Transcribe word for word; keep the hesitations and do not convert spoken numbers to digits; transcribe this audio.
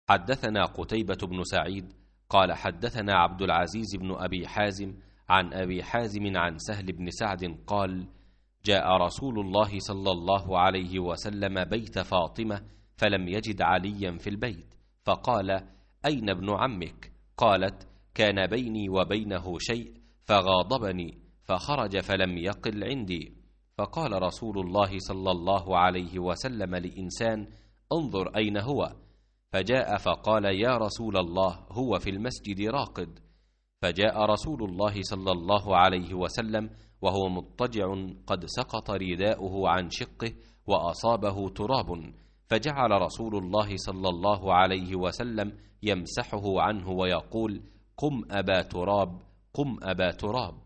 حدثنا قتيبة بن سعيد قال حدثنا عبد العزيز بن أبي حازم عن أبي حازم عن سهل بن سعد قال جاء رسول الله صلى الله عليه وسلم بيت فاطمة فلم يجد عليا في البيت، فقال أين ابن عمك؟ قالت كان بيني وبينه شيء فغاضبني فخرج فلم يقل عندي. فقال رسول الله صلى الله عليه وسلم لإنسان انظر أين هو؟ فجاء فقال يا رسول الله هو في المسجد راقد. فجاء رسول الله صلى الله عليه وسلم وهو مضطجع قد سقط رداؤه عن شقه وأصابه تراب، فجعل رسول الله صلى الله عليه وسلم يمسحه عنه ويقول قم أبا تراب قم أبا تراب.